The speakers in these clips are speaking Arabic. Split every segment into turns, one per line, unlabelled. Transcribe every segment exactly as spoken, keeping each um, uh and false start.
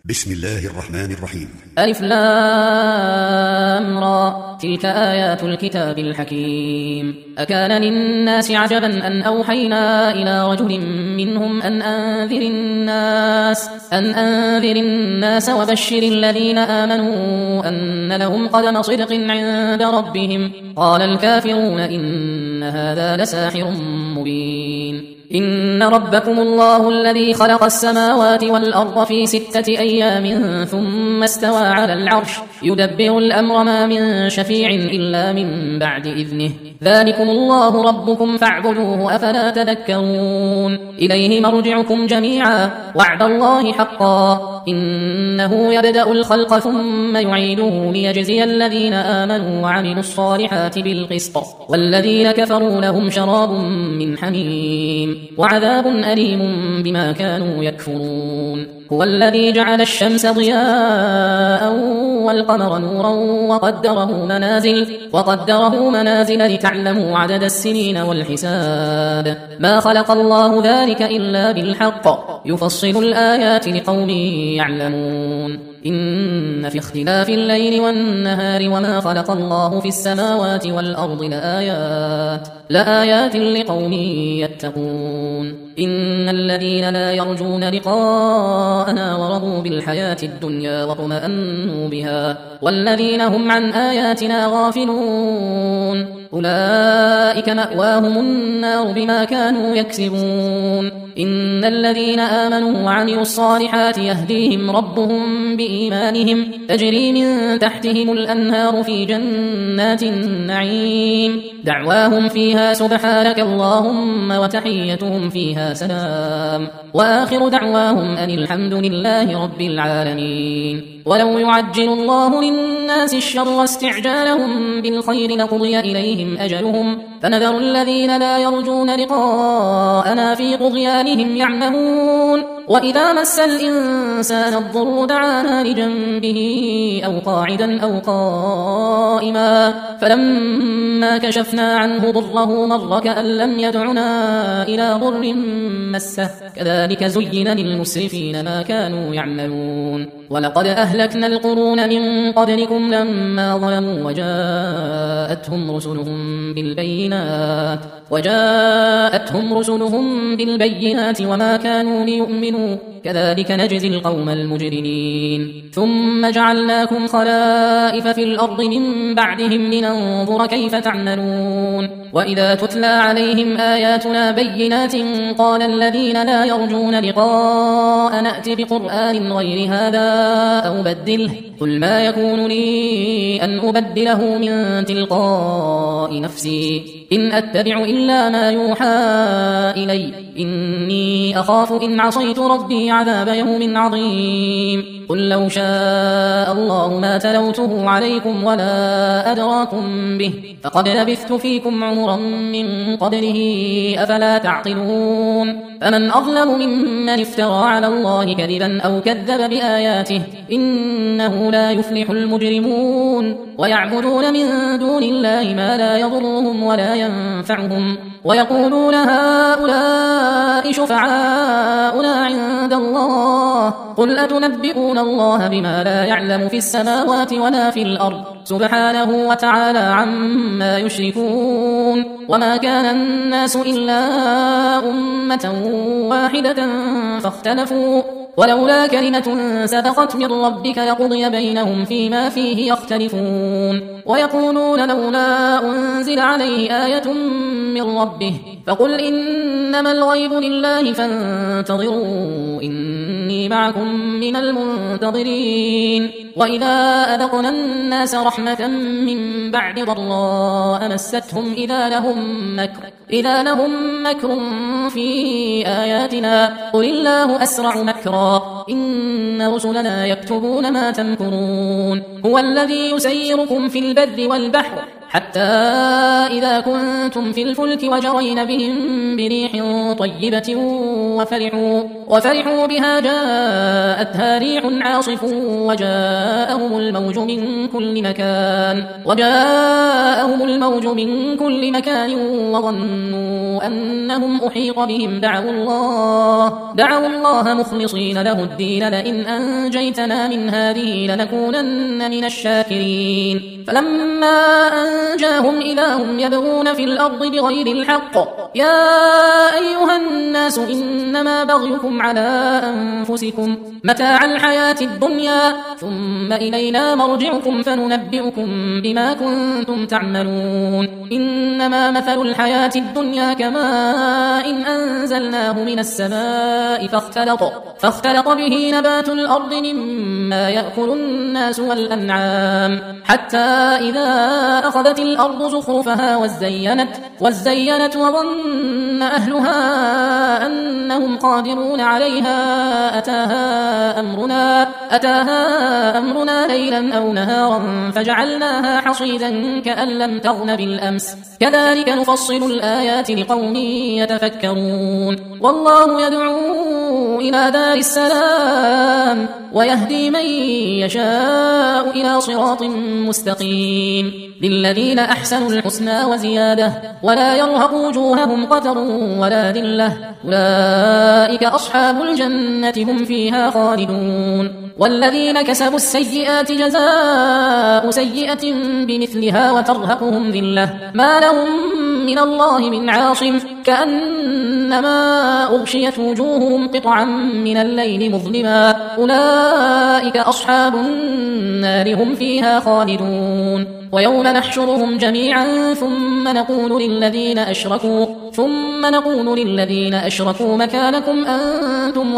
بسم الله الرحمن الرحيم.
ألف لام را، تلك آيات الكتاب الحكيم. أكان للناس عجبا أن أوحينا إلى رجل منهم أن أنذر الناس أن أنذر الناس وبشر الذين آمنوا أن لهم قدم صدق عند ربهم. قال الكافرون إن هذا لساحر مبين. إن ربكم الله الذي خلق السماوات والأرض في ستة أيام ثم استوى على العرش يدبر الأمر ما من شفيع إلا من بعد إذنه. ذلكم الله ربكم فاعبدوه أفلا تذكرون. إليه مرجعكم جميعا وعد الله حقا إنه يبدأ الخلق ثم يعيده ليجزي الذين آمنوا وعملوا الصالحات بالقسط والذين كفروا لهم شراب من حميم وعذاب أليم بما كانوا يكفرون. هو الذي جعل الشمس ضياء والقمر نورا وقدره منازل وقدره منازل لتعلموا عدد السنين والحساب. ما خلق الله ذلك إلا بالحق يفصل الآيات لقوم يعلمون. إن في اختلاف الليل والنهار وما خلق الله في السماوات والأرض لآيات لآيات لقوم يتقون. إن الذين لا يرجون لقاءنا ورضوا بالحياة الدنيا واطمأنوا بها والذين هم عن آياتنا غافلون أولئك مأواهم النار بما كانوا يكسبون. إن الذين آمنوا وعملوا الصالحات يهديهم ربهم بإيمانهم تجري من تحتهم الأنهار في جنات النعيم دعواهم فيها سبحانك اللهم وتحيتهم فيها سلام وآخر دعواهم أن الحمد لله رب العالمين. ولو يعجل الله للناس الشر استعجالهم بالخير لقضي إليهم أجلهم فنذر الذين لا يرجون لقاءنا في طغيانهم يعمهون. وإذا مس الإنسان الضر دعانا لجنبه أو قاعدا أو قائما فلما كشفنا عنه ضره مر كأن لم يدعنا إلى ضر مسه كذلك زين للمسرفين ما كانوا يعملون. ولقد أهلكنا القرون من قبلكم لما ظلموا وجاءتهم رسلهم بالبينات وجاءتهم رسلهم بالبينات وما كانوا ليؤمنوا كذلك نجزي القوم المجرمين. ثم جعلناكم خلائف في الأرض من بعدهم لننظر كيف تعملون. وإذا تتلى عليهم آياتنا بينات قال الذين لا يرجون لقاء نأتي بقرآن غير هذا أو بدله قل ما يكون لي أن أبدله من تلقاء نفسي إن أتبع إلا ما يوحى إلي إني أخاف إن عصيت ربي عذاب يوم عظيم. قل لو شاء الله ما تلوته عليكم ولا أدراكم به فقد لبثت فيكم عمرا من قبله أفلا تعقلون. فمن أظلم ممن افترى على الله كذبا أو كذب بآياته إنه لا يفلح المجرمون. ويعبدون من دون الله ما لا يضرهم ولا ينفعهم ويقولون هؤلاء شفعاؤنا عند الله قل أتنبئون الله بما لا يعلم في السماوات ولا في الأرض سبحانه وتعالى عما يشركون. وما كان الناس إلا أمة واحدة فاختلفوا ولولا كلمة سبقت من ربك لقضي بينهم فيما فيه يختلفون. ويقولون لولا أنزل عليه آية من ربه فقل إنما الغيب لله فانتظروا إني معكم من المنتظرين. وإذا أذقنا الناس رحمة من بعد ضراء مستهم إذا لهم مكر إذا لهم مكر في آياتنا قل الله أسرع مكرا إن رسلنا يكتبون ما تمكرون. هو الذي يسيركم في البر والبحر حتى إذا كنتم في الفلك وجرين بهم بريح طيبة وفرحوا, وفرحوا بها جاءتها ريح عاصف وجاءهم الموج من كل مكان وجاءهم الموج من كل مكان وظنوا أنهم أحيط بهم دعوا الله دعوا الله مخلصين له الدين لئن أنجيتنا من هذه لنكونن من الشاكرين فلما أنجاهم إذا هم يبغون في الأرض بغير الحق يا أيها الناس إنما بغيكم على أنفسكم متاع الحياة الدنيا ثم إلينا مرجعكم فننبئكم بما كنتم تعملون إنما مثل الحياة الدنيا كماء إن أنزلناه من السماء فاختلط, فاختلط به نبات الأرض مما يأكل الناس والأنعام حتى إذا أخذت الأرض زخرفها وزينت, وزينت وظن أهلها أنهم قادرون عليها أتاها أمرنا, أتاها أمرنا ليلا أو نهارا فجعلناها حصيدا كأن لم تغن بالأمس كذلك نفصل الآيات لقوم يتفكرون والله يدعو إلى دار السلام ويهدي من يشاء إلى صراط مستقيم للذين أحسنوا الحسنى وزيادة ولا يرهق وجوههم قتر ولا ذلة أولئك أصحاب الجنة هم فيها خالدون والذين كسبوا السيئات جزاء سيئة بمثلها وترهقهم ذلة ما لهم من الله من عاصم كأنما أغشيت وجوههم قطعا من الليل مظلما أولئك أصحاب النار هم فيها خالدون ويوم نحشرهم جميعا ثم نقول للذين أشركوا ثم نقول للذين أشركوا مكانكم أنتم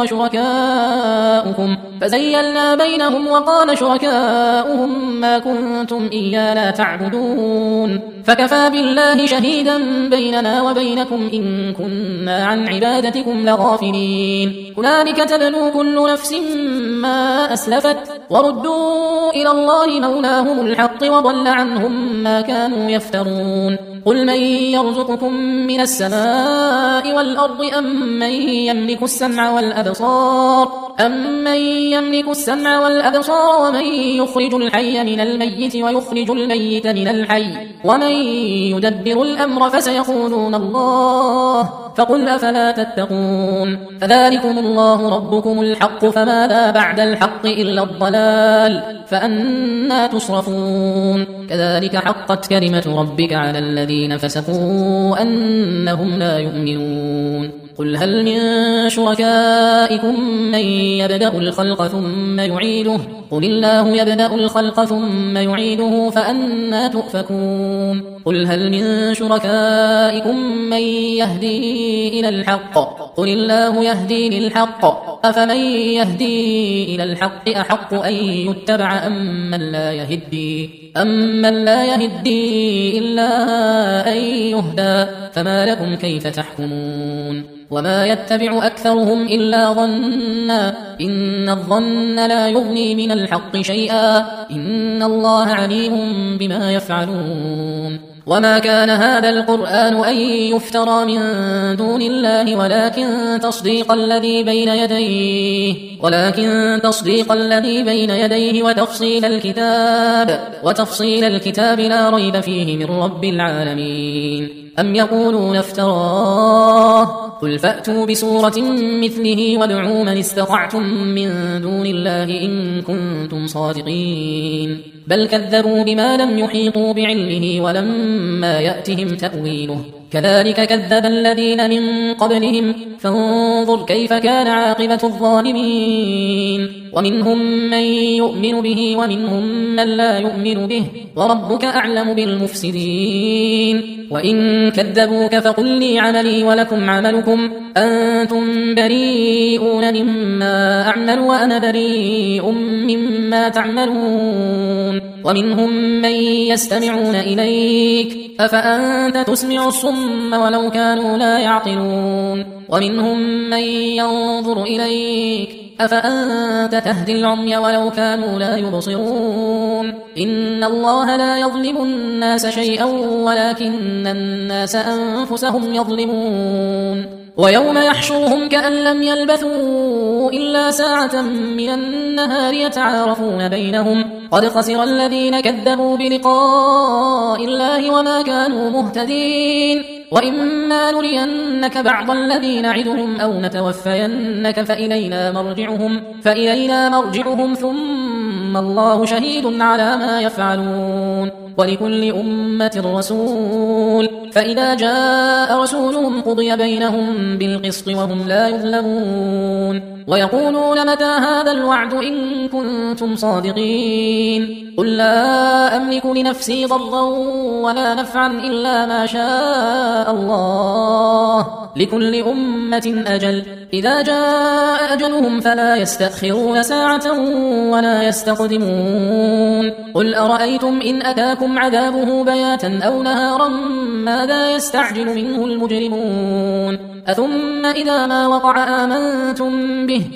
وشركاؤكم فزيلنا بينهم وقال شركاؤهم ما كنتم إيانا تعبدون فكفى بالله شهيدا بيننا وبينكم إن كنا عن عبادتكم لغافلين هنالك تبلو كل نفس ما أسلفت وردوا إلى الله مولاهم الحق وضل عنهم ما كانوا يفترون قل من يرزقكم من السماء والأرض أم من يملك السمع والأبصار أم من يملك السمع والأبصار ومن يخرج الحي من الميت ويخرج الميت من الحي ومن يدبر الأمر فسيقولون الله فقل أفلا تتقون فذلكم الله ربكم الحق فماذا بعد الحق إلا الضلال فأنا تصرفون كذلك حقت كلمة ربك على الذين فسقوا أنهم لا يؤمنون قل هل من شركائكم من يبدأ الخلق ثم يعيده قل الله يبدأ الخلق ثم يعيده فأنا تؤفكون قل هل من شركائكم من يهدي إلى الحق قل الله يهدي للحق أفمن يهدي إلى الحق أحق أن يتبع أم من لا يهدي أم من لا يهدي إلا أن يهدى فما لكم كيف تحكمون وما يتبع أكثرهم إلا ظنا إن الظن لا يغني من الحق شيئا إن الله عليم بما يفعلون وما كان هذا القرآن أن يفترى من دون الله ولكن تصديق الذي بين يديه ولكن تصديق الذي بين يديه وتفصيل الكتاب وتفصيل الكتاب لا ريب فيه من رب العالمين أم يقولون افتراه قل فأتوا بسورة مثله وادعوا من استطعتم من دون الله إن كنتم صادقين بل كذبوا بما لم يحيطوا بعلمه ولما يأتهم تأويله كذلك كذب الذين من قبلهم فانظر كيف كان عاقبة الظالمين ومنهم من يؤمن به ومنهم من لا يؤمن به وربك أعلم بالمفسدين وإن كذبوك فقل لي عملي ولكم عملكم أنتم بريئون مما أعمل وأنا بريء مما تعملون ومنهم من يستمعون إليك أفأنت تسمع الصم ولو كانوا لا يعقلون ومنهم من ينظر إليك أفأنت تهدي العمي ولو كانوا لا يبصرون إن الله لا يظلم الناس شيئا ولكن الناس أنفسهم يظلمون ويوم يحشرهم كأن لم يلبثوا إلا ساعة من النهار يتعارفون بينهم قد خسر الذين كذبوا بلقاء الله وما كانوا مهتدين وإما نرينك بعض الذي نعدهم أو نتوفينك فإلينا مرجعهم فإلينا مرجعهم ثم الله شهيد على ما يفعلون ولكل أمة رسول فإذا جاء رسولهم قضي بينهم بالقسط وهم لا يظلمون ويقولون متى هذا الوعد إن كنتم صادقين قل لا أملك لنفسي ضرا ولا نفعا إلا ما شاء الله لكل أمة أجل إذا جاء أجلهم فلا يستأخرون ساعة ولا يستقدمون قل أرأيتم إن أتاكم عذابه بياتا أو نهارا ماذا يستعجل منه المجرمون أثم إذا ما وقع آمنتم به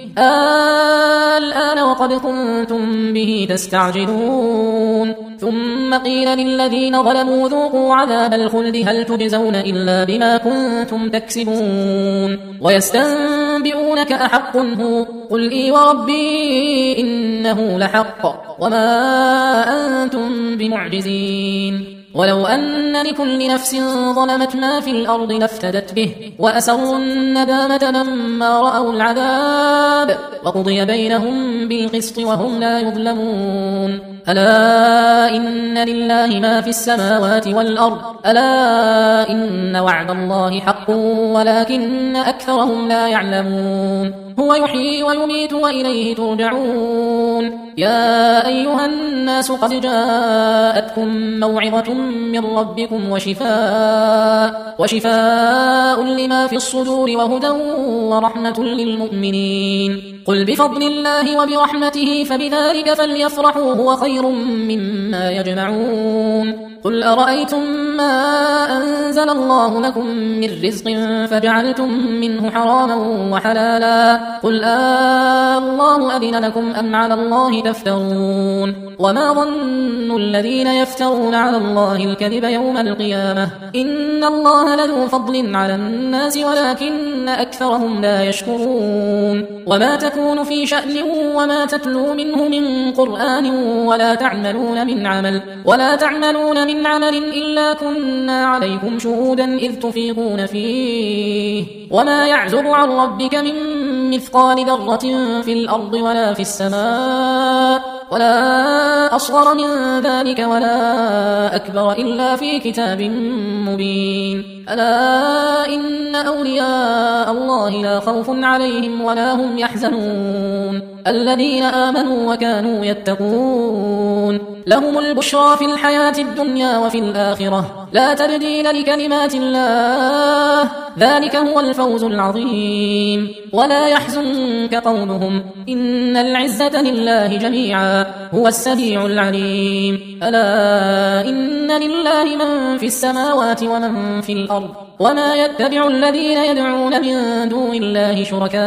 الآن وقد كنتم به تستعجلون ثم قيل للذين ظلموا ذوقوا عذاب الخلد هل تجزون إلا بما كنتم تكسبون ويستنبئونك أحق هو قل إي وربي إنه لحق وما أنتم بمعجزين ولو أن لكل نفس ظلمت ما في الأرض لافتدت به وأسروا الندامة لما رأوا العذاب وقضي بينهم بالقسط وهم لا يظلمون ألا إن لله ما في السماوات والأرض ألا إن وعد الله حق ولكن أكثرهم لا يعلمون هو يحيي ويميت وإليه ترجعون يا أيها الناس قد جاءتكم موعظة من ربكم وشفاء وشفاء لما في الصدور وهدى ورحمة للمؤمنين قل بفضل الله وبرحمته فبذلك فليفرحوا هو خير مما يجمعون قل أرأيتم ما أنزل الله لكم من رزق فجعلتم منه حراما وحلالا قل آه الله أذن لكم أم على الله تفترون وما ظن الذين يفترون على الله الكذب يوم القيامة إن الله لذو فضل على الناس ولكن أكثرهم لا يشكرون وما تكون في شأن وما تتلو منه من قرآن ولا تعملون من عمل ولا تعملون من عمل إلا كنا عليكم شهودا إذ تفيضون فيه وما يعزب عن ربك من مثقال ذرة في الأرض ولا في السماء ولا أصغر من ذلك ولا أكبر إلا في كتاب مبين ألا إن أولياء الله لا خوف عليهم ولا هم يحزنون الذين آمنوا وكانوا يتقون لهم البشرى في الحياة الدنيا وفي الآخرة لا تبديل لكلمات الله ذلك هو الفوز العظيم ولا يحزنك قولهم إن العزة لله جميعا هو السميع العليم ألا إن لله من في السماوات ومن في الأرض وما يتبع الذين يدعون من دون الله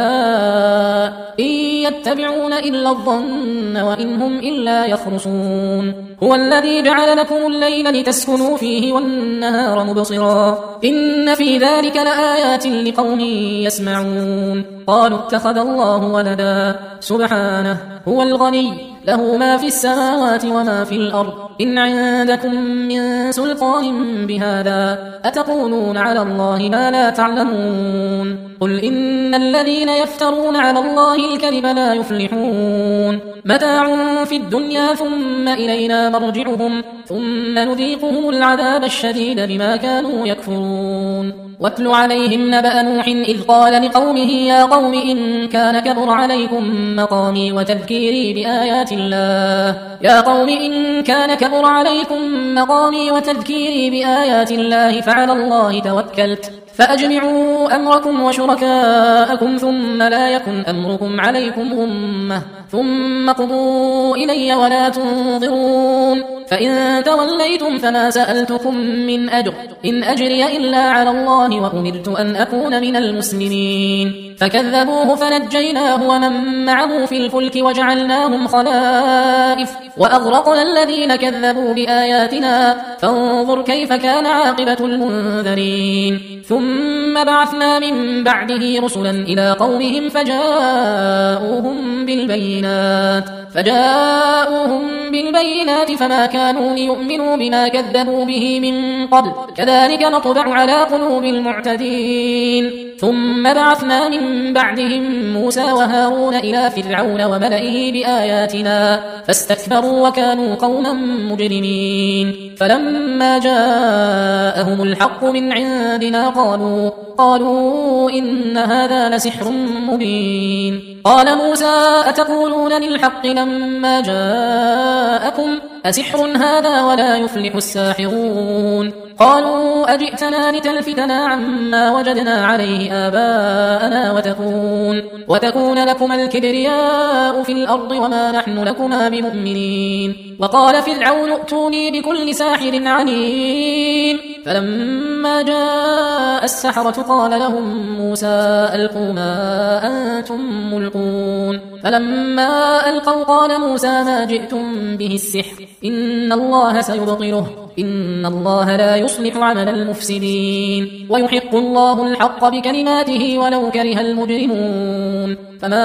شركاء إن يتبعون إلا الظن وإن هم إلا يخرصون هو الذي جعل لكم الليل لتسكنوا فيه والنهار مبصرا إن في ذلك لآيات لقوم يسمعون قالوا اتخذ الله ولدا سبحانه هو الغني له ما في السماوات وما في الأرض إن عندكم من سلطان بهذا أتقولون على الله ما لا تعلمون قل إن الذين يفترون على الله الكذب لا يفلحون متاع في الدنيا ثم إلينا مرجعهم ثم نذيقهم العذاب الشديد بما كانوا يكفرون واتل عليهم نبأ نوح إذ قال لقومه يا قوم إن كان كبر عليكم مقامي وتذكيري بآيات الله يا قوم إن كان كبر عليكم مقامي وتذكيري بآيات الله فعلى الله توكلت فأجمعوا أمركم وشركاءكم ثم لا يكن أمركم عليكم غمة ثم قضوا إلي ولا تنظرون فإن توليتم فما سألتكم من أجر إن أجري إلا على الله وأمرت أن أكون من المسلمين فكذبوه فنجيناه ومن معه في الفلك وجعلناهم خلائف وأغرقنا الذين كذبوا بآياتنا فانظر كيف كان عاقبة المنذرين. ثم بعثنا من بعده رسلا إلى قومهم فجاءوهم بالبينات فجاءوهم بالبينات فما كانوا ليؤمنوا بما كذبوا به من قبل كذلك نطبع على قلوب المعتدين. ثم بعثنا من بعدهم موسى وهارون إلى فرعون وملئه بآياتنا فاستكبروا وكانوا قوما مجرمين. فلما جاءهم الحق من عندنا قالوا قالوا إن هذا لسحر مبين. قال موسى أتقولون للحق لما جاءكم أسحر هذا ولا يفلح الساحرون. قالوا أجئتنا لتلفتنا عما وجدنا عليه آباءنا وتكون, وتكون لكما الكبرياء في الأرض وما نحن لكما بمؤمنين. وقال فرعون ائتوني بكل ساحر عليم. فلما جاء السحرة قال لهم موسى ألقوا ما أنتم ملقون. فلما ألقوا قال موسى ما جئتم به السحر إن الله سيبطله إن الله لا يصلح عمل المفسدين ويحق الله الحق بكلماته ولو كره المجرمون.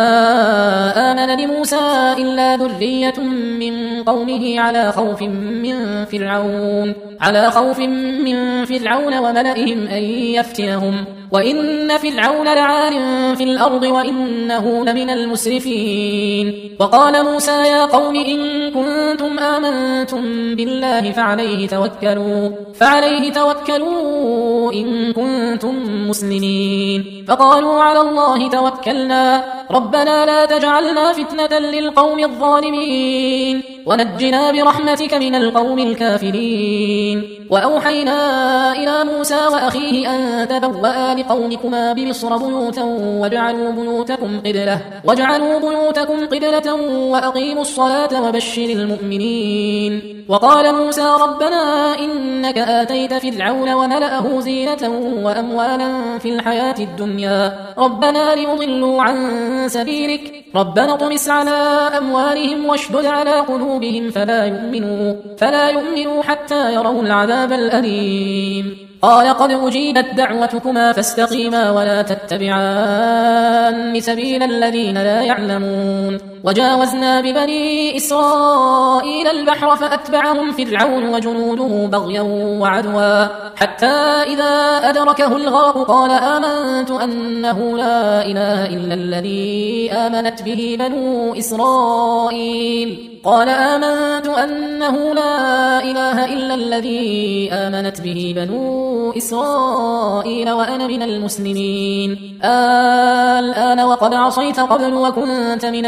فما آمن لموسى إلا ذرية من قومه على خوف من فرعون على خوف من فرعون وملئهم أن يفتنهم وإن فرعون لعال في الأرض وإنه لمن المسرفين. وقال موسى يا قوم إن كنتم آمنتم بالله فعليه توكلوا فعليه توكلوا إن كنتم مسلمين. فقالوا على الله توكلنا ربنا لا تجعلنا فتنة للقوم الظالمين ونجنا برحمتك من القوم الكافرين. وأوحينا إلى موسى وأخيه أن تبوأ لقومكما بمصر بيوتا واجعلوا بيوتكم قبلة واجعلوا بيوتكم قبلة وأقيموا الصلاة وبشر المؤمنين. وقال موسى ربنا إنك آتيت فرعون وملأه زينة وأموالا في الحياة الدنيا ربنا ليضلوا عن سبيلك ربنا اطمس على أموالهم واشدد على قلوبهم فلا يؤمنوا فلا يؤمنوا حتى يروا العذاب الأليم. قال قد أجيبت دعوتكما فاستقيما ولا تتبعان سبيل الذين لا يعلمون. وجاوزنا ببني إسرائيل البحر فأتبعهم فرعون وجنوده بغيا وعدوا حتى إذا أدركه الغرق قال آمنت أنه لا إله إلا الذي آمنت به بنو إسرائيل قال آمنت أنه لا إله إلا الذي آمنت به بنو إسرائيل وأنا من المسلمين. الآن وقد عصيت قبل وكنت من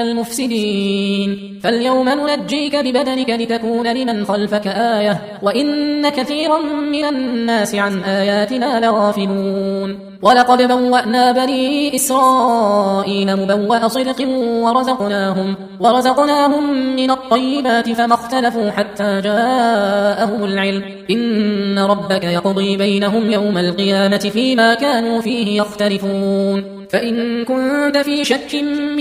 المفسدين فاليوم ننجيك ببدنك لتكون لمن خلفك آية وإن كثيرا من الناس عن آياتنا لغافلون. ولقد بوأنا بني إسرائيل مبوأ صدق ورزقناهم, ورزقناهم من الطيبات فما اختلفوا حتى جاءهم العلم إن ربك يقضي بينهم يوم القيامة فيما كانوا فيه يختلفون. فإن كنت في شك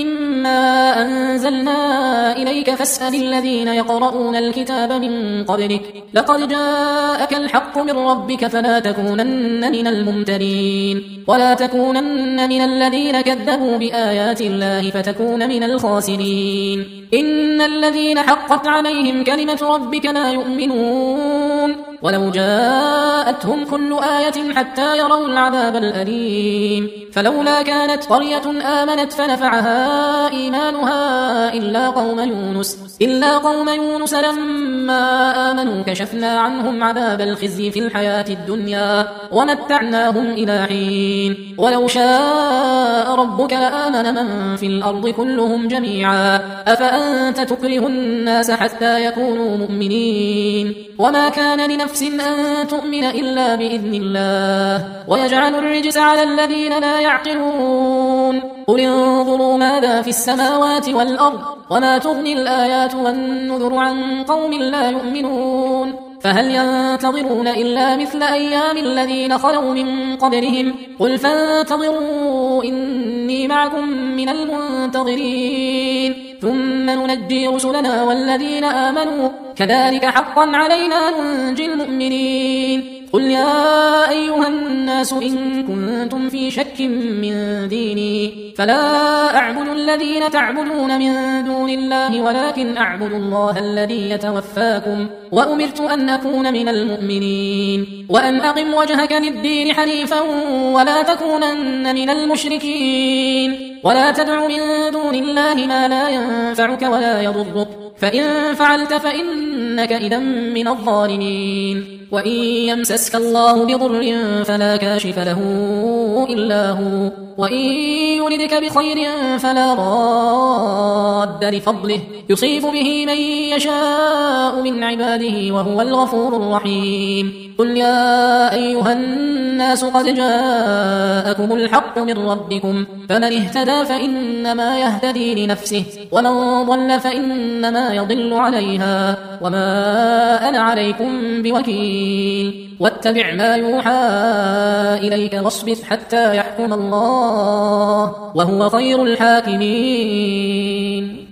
مما أنزلنا إليك فاسأل الذين يقرؤون الكتاب من قبلك لقد جاءك الحق من ربك فلا تكونن من الممترين ولا تكونن من الذين كذبوا بآيات الله فتكون من الخاسرين. إن الذين حقت عليهم كلمة ربك لا يؤمنون ولو جاءتهم كل آية حتى يروا العذاب الأليم. فلولا كانت قرية آمنت فنفعها إيمانها إلا قوم يونس إلا قوم يونس لما آمنوا كشفنا عنهم عذاب الخزي في الحياة الدنيا ومتعناهم إلى حين. ولو شاء ربك لآمن من في الأرض كلهم جميعا أفأنت تكره الناس حتى يكونوا مؤمنين وما كان لنفس أن تؤمن إلا بإذن الله ويجعل الرجس على الذين لا يعقلون. قل انظروا ماذا في السماوات والأرض وما تغني الآيات والنذر عن قوم لا يؤمنون. فهل ينتظرون إلا مثل أيام الذين خلوا من قبلهم قل فانتظروا إني إني معكم من المنتظرين ثم ننجي رسلنا والذين آمنوا كذلك حقا علينا ننجي المؤمنين قل يا أيها الناس إن كنتم في شك من ديني فلا أعبد الذين تعبدون من دون الله ولكن أعبد الله الذي يتوفاكم وأمرت أن أكون من المؤمنين وأن أقم وجهك للدين حنيفا ولا تكونن من المشركين ولا تدع من دون الله ما لا ينفعك ولا يضرك فإن فعلت فإنك إذا من الظالمين وإن يمسسك الله بضر فلا كاشف له إلا هو وإن يردك بخير فلا راد لفضله يصيب به من يشاء من عباده وهو الغفور الرحيم قل يا أيها الناس قد جاءكم الحق من ربكم فمن اهتدى فإنما يهتدي لنفسه ومن ضل فإنما يضل عليها وما أنا عليكم بوكيل واتبع ما يوحى إليك واصبر حتى يحكم الله وهو خير الحاكمين